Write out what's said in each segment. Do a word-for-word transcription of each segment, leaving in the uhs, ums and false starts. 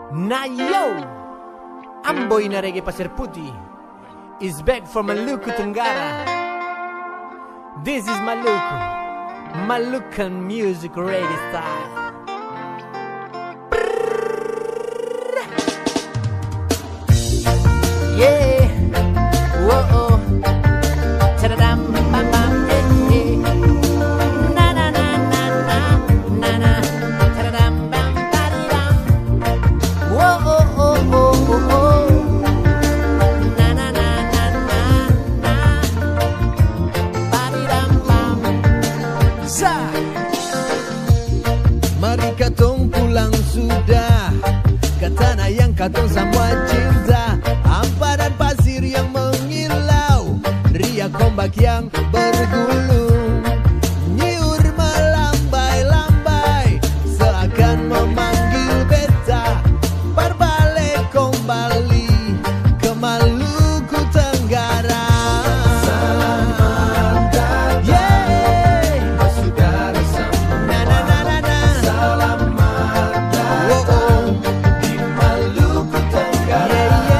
Nah yo, Amboy na reggae Pasir Putih is back from Maluku Tenggara. This is Maluku, Malukan music reggae style. Yeah, whoa, ta-da-dam, bam, bam, eh, eh. Na na na na na na na, ta-da-dam, bam, ba-di-dam. Whoa, oh, oh, oh, oh, oh. Na na na na na na, ba-di-dam, bam. Sa. Mari katong pulang sudah ke tanah yang katong semua cinta. Hamparan pasir yang mengilau, riak ombak yang bergulung, nyiur melambai-lambai seakan memanggil beta. Berbalik kembali ke Maluku Tenggara. Selamat datang, yeah, saudara semua. Na na na na na. Selamat datang, oh, oh, di Maluku Tenggara. Yeah, yeah.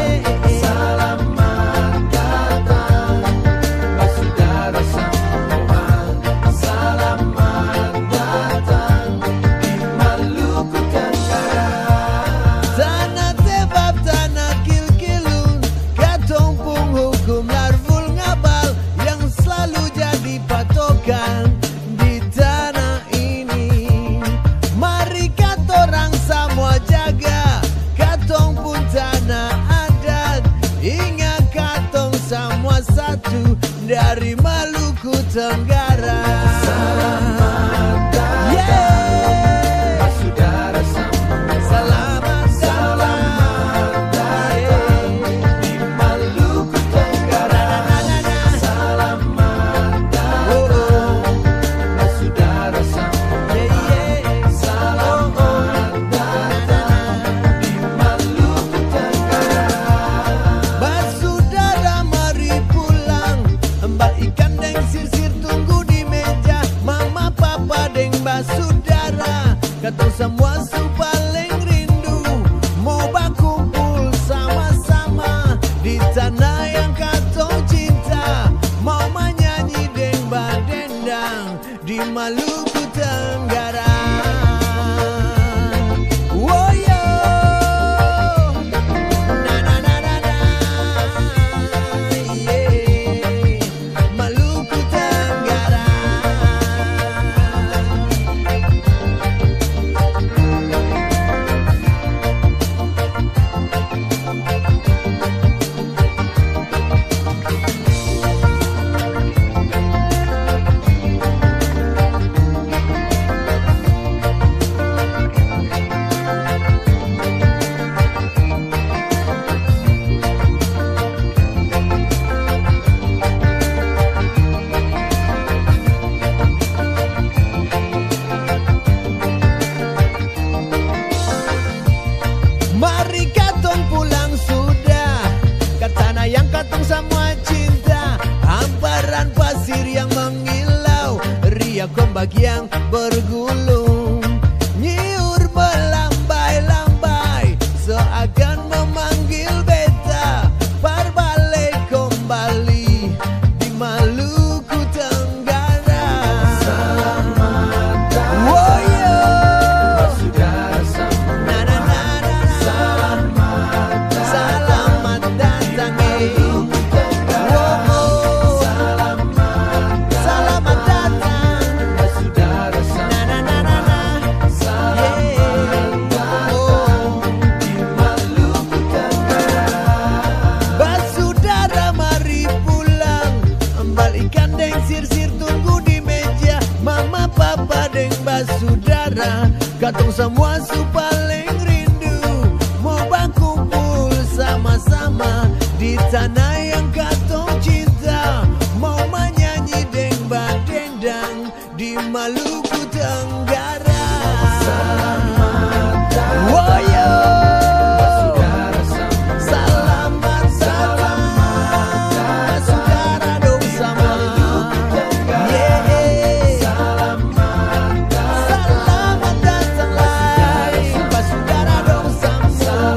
Di tanah ini, mari katorang semua jaga katong pun tanah adat. Ingat katong semua satu dari Maluku Tenggara. Selamat datang, yeah, saudara semua. Selamat selamat datang di Maluku Tenggara. Selamat datang. Saudara, katong semua su paling rindu mau berkumpul sama-sama di tanah yang katong cinta, mau menyanyi deng badendang di Maluku Tenggara. Oh yo, na na na na na, yeah, Maluku Tenggara. Mari katong pulang sudah ke tanah yang katong semua cinta. Hamparan pasir yang mengilau, riak ombak yang bergulung, nyiur melambai-lambai seakan memanggil beta. Berbalik kembali di Maluku Tenggara. Selamat datang, oh, yeah, saudara semua. Na na na na. Selamat datang, Maluku Tenggara. Selamat datang, saudara semua. Na na na na na. Selamat datang di Maluku Tenggara. Basudara mari pulang, balikan deng sir-sir tunggu di meja. Mama papa deng basudara, katong semua su paling rindu mau berkumpul sama-sama di tanah yang katong cinta, mau menyanyi deng badendang di Maluku Tenggara. Selamat datang, oh, yo, saudara semua. Selamat selamat saudara dong sama. Yeah, selamat datang lagi saudara dong sama.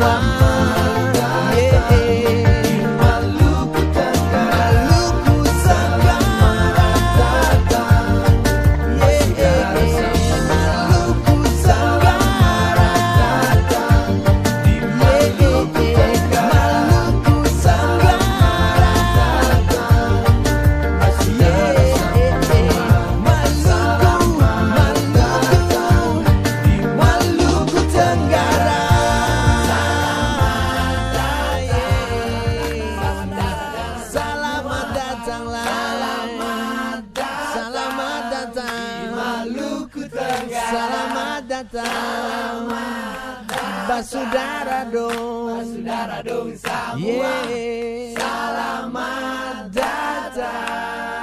Selamat Basudara dong, Basudara dong semua. yeah. Selamat datang.